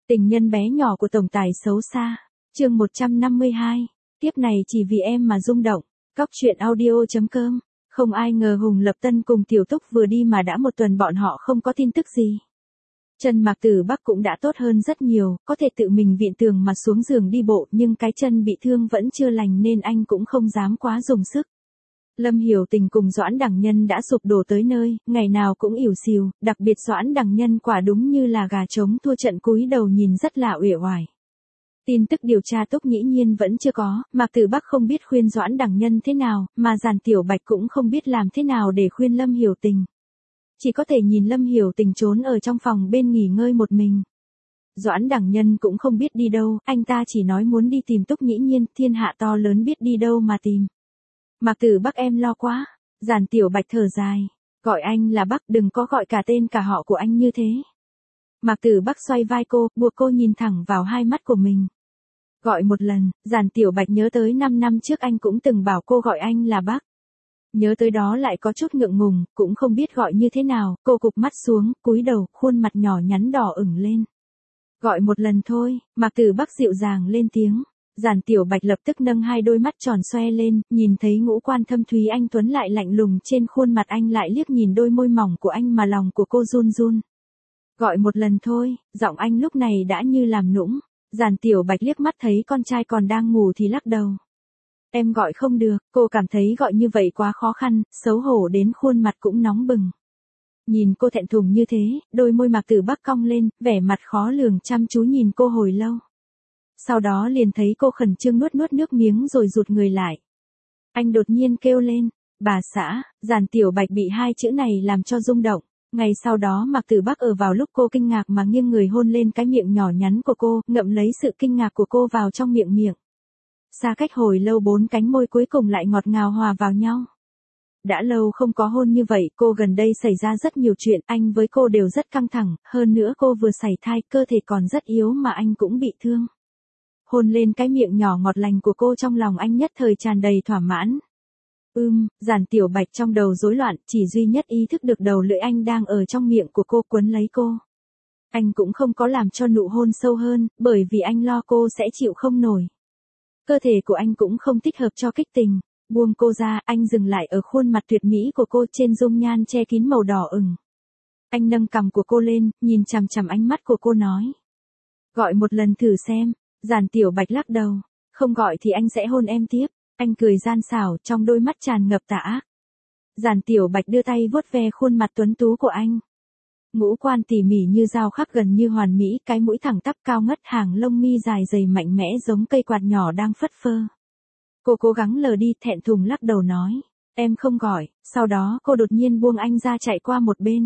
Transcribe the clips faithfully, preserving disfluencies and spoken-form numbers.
Tình nhân bé nhỏ của tổng tài xấu xa. Chương một trăm năm mươi hai. Tiếp này chỉ vì em mà rung động. Cóc truyện audio chấm com. Không ai ngờ Hùng Lập Tân cùng Tiểu Túc vừa đi mà đã một tuần bọn họ không có tin tức gì. Chân Mạc Tử Bắc cũng đã tốt hơn rất nhiều, có thể tự mình viện tường mà xuống giường đi bộ, nhưng cái chân bị thương vẫn chưa lành nên anh cũng không dám quá dùng sức. Lâm Hiểu Tình cùng Doãn Đằng Nhân đã sụp đổ tới nơi, ngày nào cũng ỉu xìu, đặc biệt Doãn Đằng Nhân quả đúng như là gà trống thua trận, cúi đầu nhìn rất là uể oải. Tin tức điều tra Túc Nhĩ Nhiên vẫn chưa có, Mạc Tử Bắc không biết khuyên Doãn Đằng Nhân thế nào, mà Giản Tiểu Bạch cũng không biết làm thế nào để khuyên Lâm Hiểu Tình. Chỉ có thể nhìn Lâm Hiểu Tình trốn ở trong phòng bên nghỉ ngơi một mình. Doãn Đằng Nhân cũng không biết đi đâu, anh ta chỉ nói muốn đi tìm Túc Nhĩ Nhiên, thiên hạ to lớn biết đi đâu mà tìm. Mạc Tử Bắc em lo quá. Giản Tiểu Bạch thở dài. Gọi anh là Bắc, đừng có gọi cả tên cả họ của anh như thế. Mạc Tử Bắc xoay vai cô, buộc cô nhìn thẳng vào hai mắt của mình. Gọi một lần, Giản Tiểu Bạch nhớ tới năm năm trước anh cũng từng bảo cô gọi anh là Bắc. Nhớ tới đó lại có chút ngượng ngùng, cũng không biết gọi như thế nào, cô cụp mắt xuống, cúi đầu, khuôn mặt nhỏ nhắn đỏ ửng lên. Gọi một lần thôi, Mạc Tử Bắc dịu dàng lên tiếng. Giản Tiểu Bạch lập tức nâng hai đôi mắt tròn xoe lên, nhìn thấy ngũ quan thâm thúy anh tuấn lại lạnh lùng trên khuôn mặt anh, lại liếc nhìn đôi môi mỏng của anh mà lòng của cô run run. Gọi một lần thôi, giọng anh lúc này đã như làm nũng. Giản Tiểu Bạch liếc mắt thấy con trai còn đang ngủ thì lắc đầu. Em gọi không được, cô cảm thấy gọi như vậy quá khó khăn, xấu hổ đến khuôn mặt cũng nóng bừng. Nhìn cô thẹn thùng như thế, đôi môi Mạc Tử Bắc cong lên, vẻ mặt khó lường chăm chú nhìn cô hồi lâu. Sau đó liền thấy cô khẩn trương nuốt nuốt nước miếng rồi rụt người lại. Anh đột nhiên kêu lên, bà xã. Giản Tiểu Bạch bị hai chữ này làm cho rung động. Ngày sau đó Mạc Tử Bắc ở vào lúc cô kinh ngạc mà nghiêng người hôn lên cái miệng nhỏ nhắn của cô, ngậm lấy sự kinh ngạc của cô vào trong miệng miệng. Xa cách hồi lâu, bốn cánh môi cuối cùng lại ngọt ngào hòa vào nhau. Đã lâu không có hôn như vậy, cô gần đây xảy ra rất nhiều chuyện, anh với cô đều rất căng thẳng, hơn nữa cô vừa sảy thai, cơ thể còn rất yếu mà anh cũng bị thương. Hôn lên cái miệng nhỏ ngọt lành của cô, trong lòng anh nhất thời tràn đầy thỏa mãn. Ưm, Giản Tiểu Bạch trong đầu rối loạn, chỉ duy nhất ý thức được đầu lưỡi anh đang ở trong miệng của cô quấn lấy cô. Anh cũng không có làm cho nụ hôn sâu hơn, bởi vì anh lo cô sẽ chịu không nổi. Cơ thể của anh cũng không thích hợp cho kích tình. Buông cô ra, anh dừng lại ở khuôn mặt tuyệt mỹ của cô, trên dung nhan che kín màu đỏ ửng. Anh nâng cằm của cô lên, nhìn chằm chằm ánh mắt của cô nói. Gọi một lần thử xem. Giản Tiểu Bạch lắc đầu. Không gọi thì anh sẽ hôn em tiếp. Anh cười gian xảo, trong đôi mắt tràn ngập tà ác. Giản Tiểu Bạch đưa tay vuốt ve khuôn mặt tuấn tú của anh. Ngũ quan tỉ mỉ như dao khắc, gần như hoàn mỹ, cái mũi thẳng tắp cao ngất, hàng lông mi dài dày mạnh mẽ giống cây quạt nhỏ đang phất phơ. Cô cố gắng lờ đi, thẹn thùng lắc đầu nói. Em không gọi. Sau đó cô đột nhiên buông anh ra, chạy qua một bên.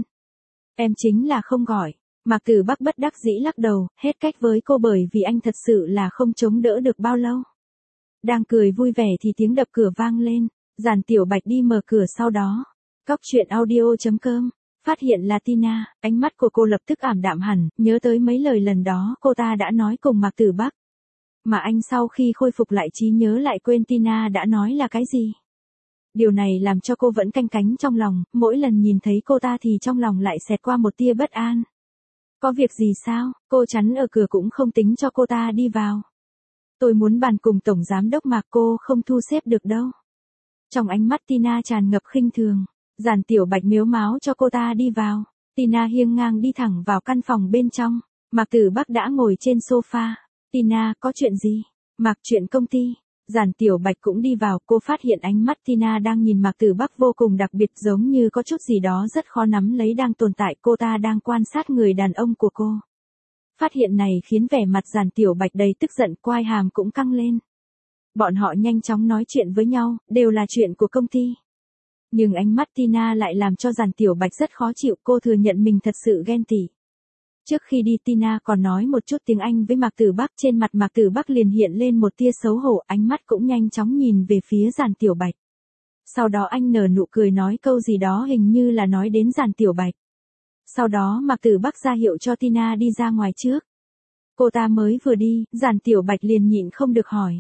Em chính là không gọi. Mạc Tử Bắc bất đắc dĩ lắc đầu, hết cách với cô bởi vì anh thật sự là không chống đỡ được bao lâu. Đang cười vui vẻ thì tiếng đập cửa vang lên. Giản Tiểu Bạch đi mở cửa, sau đó. Cóc truyện audio chấm com. Phát hiện là Tina, ánh mắt của cô lập tức ảm đạm hẳn, nhớ tới mấy lời lần đó cô ta đã nói cùng Mạc Tử Bắc. Mà anh sau khi khôi phục lại trí nhớ lại quên Tina đã nói là cái gì. Điều này làm cho cô vẫn canh cánh trong lòng, mỗi lần nhìn thấy cô ta thì trong lòng lại xẹt qua một tia bất an. Có việc gì sao? Cô chắn ở cửa cũng không tính cho cô ta đi vào. Tôi muốn bàn cùng Tổng Giám Đốc Mạc, cô không thu xếp được đâu. Trong ánh mắt Tina tràn ngập khinh thường. Giản Tiểu Bạch mếu máo cho cô ta đi vào. Tina hiêng ngang đi thẳng vào căn phòng bên trong. Mạc Tử Bắc đã ngồi trên sofa. Tina, có chuyện gì? Mạc, chuyện công ty. Giản Tiểu Bạch cũng đi vào, cô phát hiện ánh mắt Tina đang nhìn Mạc Tử Bắc vô cùng đặc biệt, giống như có chút gì đó rất khó nắm lấy đang tồn tại, cô ta đang quan sát người đàn ông của cô. Phát hiện này khiến vẻ mặt Giản Tiểu Bạch đầy tức giận, quai hàm cũng căng lên. Bọn họ nhanh chóng nói chuyện với nhau, đều là chuyện của công ty. Nhưng ánh mắt Tina lại làm cho Giản Tiểu Bạch rất khó chịu, cô thừa nhận mình thật sự ghen tị. Trước khi đi Tina còn nói một chút tiếng Anh với Mạc Tử Bắc, trên mặt Mạc Tử Bắc liền hiện lên một tia xấu hổ, ánh mắt cũng nhanh chóng nhìn về phía Giản Tiểu Bạch. Sau đó anh nở nụ cười nói câu gì đó, hình như là nói đến Giản Tiểu Bạch. Sau đó Mạc Tử Bắc ra hiệu cho Tina đi ra ngoài trước. Cô ta mới vừa đi, Giản Tiểu Bạch liền nhịn không được hỏi.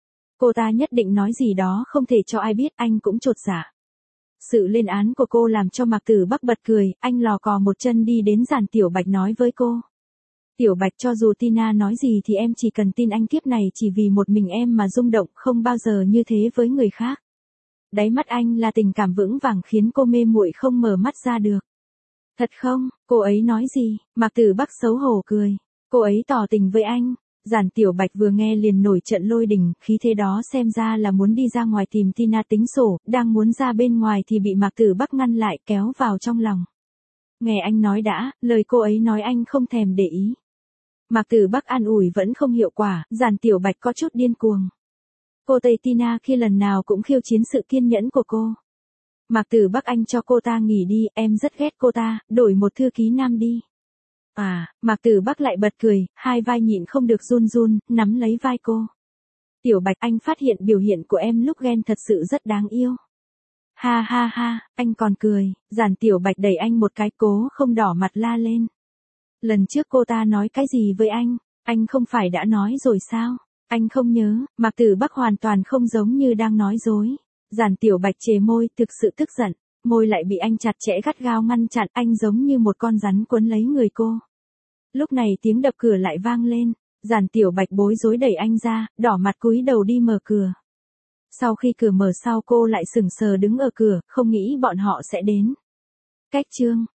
Cô ta nhất định nói gì đó không thể cho ai biết, anh cũng chột dạ. Sự lên án của cô làm cho Mạc Tử Bắc bật cười, anh lò cò một chân đi đến Giản Tiểu Bạch nói với cô. Tiểu Bạch, cho dù Tina nói gì thì em chỉ cần tin anh, kiếp này chỉ vì một mình em mà rung động, không bao giờ như thế với người khác. Đáy mắt anh là tình cảm vững vàng khiến cô mê muội không mở mắt ra được. Thật không? Cô ấy nói gì? Mạc Tử Bắc xấu hổ cười. Cô ấy tỏ tình với anh. Giản Tiểu Bạch vừa nghe liền nổi trận lôi đình, khí thế đó xem ra là muốn đi ra ngoài tìm Tina tính sổ, đang muốn ra bên ngoài thì bị Mạc Tử Bắc ngăn lại, kéo vào trong lòng. Nghe anh nói đã, lời cô ấy nói anh không thèm để ý. Mạc Tử Bắc an ủi vẫn không hiệu quả, Giản Tiểu Bạch có chút điên cuồng. Cô Tây Tina khi lần nào cũng khiêu chiến sự kiên nhẫn của cô. Mạc Tử Bắc, anh cho cô ta nghỉ đi, em rất ghét cô ta, đổi một thư ký nam đi. À, Mạc Tử Bắc lại bật cười, hai vai nhịn không được run run, nắm lấy vai cô. Tiểu Bạch, anh phát hiện biểu hiện của em lúc ghen thật sự rất đáng yêu. Ha ha ha, anh còn cười. Giản Tiểu Bạch đẩy anh một cái, cố không đỏ mặt la lên. Lần trước cô ta nói cái gì với anh, anh không phải đã nói rồi sao? Anh không nhớ. Mạc Tử Bắc hoàn toàn không giống như đang nói dối. Giản Tiểu Bạch chề môi, thực sự tức giận, môi lại bị anh chặt chẽ gắt gao ngăn chặn, anh giống như một con rắn quấn lấy người cô. Lúc này tiếng đập cửa lại vang lên, Giản Tiểu Bạch bối rối đẩy anh ra, đỏ mặt cúi đầu đi mở cửa. Sau khi cửa mở sau cô lại sững sờ đứng ở cửa, không nghĩ bọn họ sẽ đến. Cách chương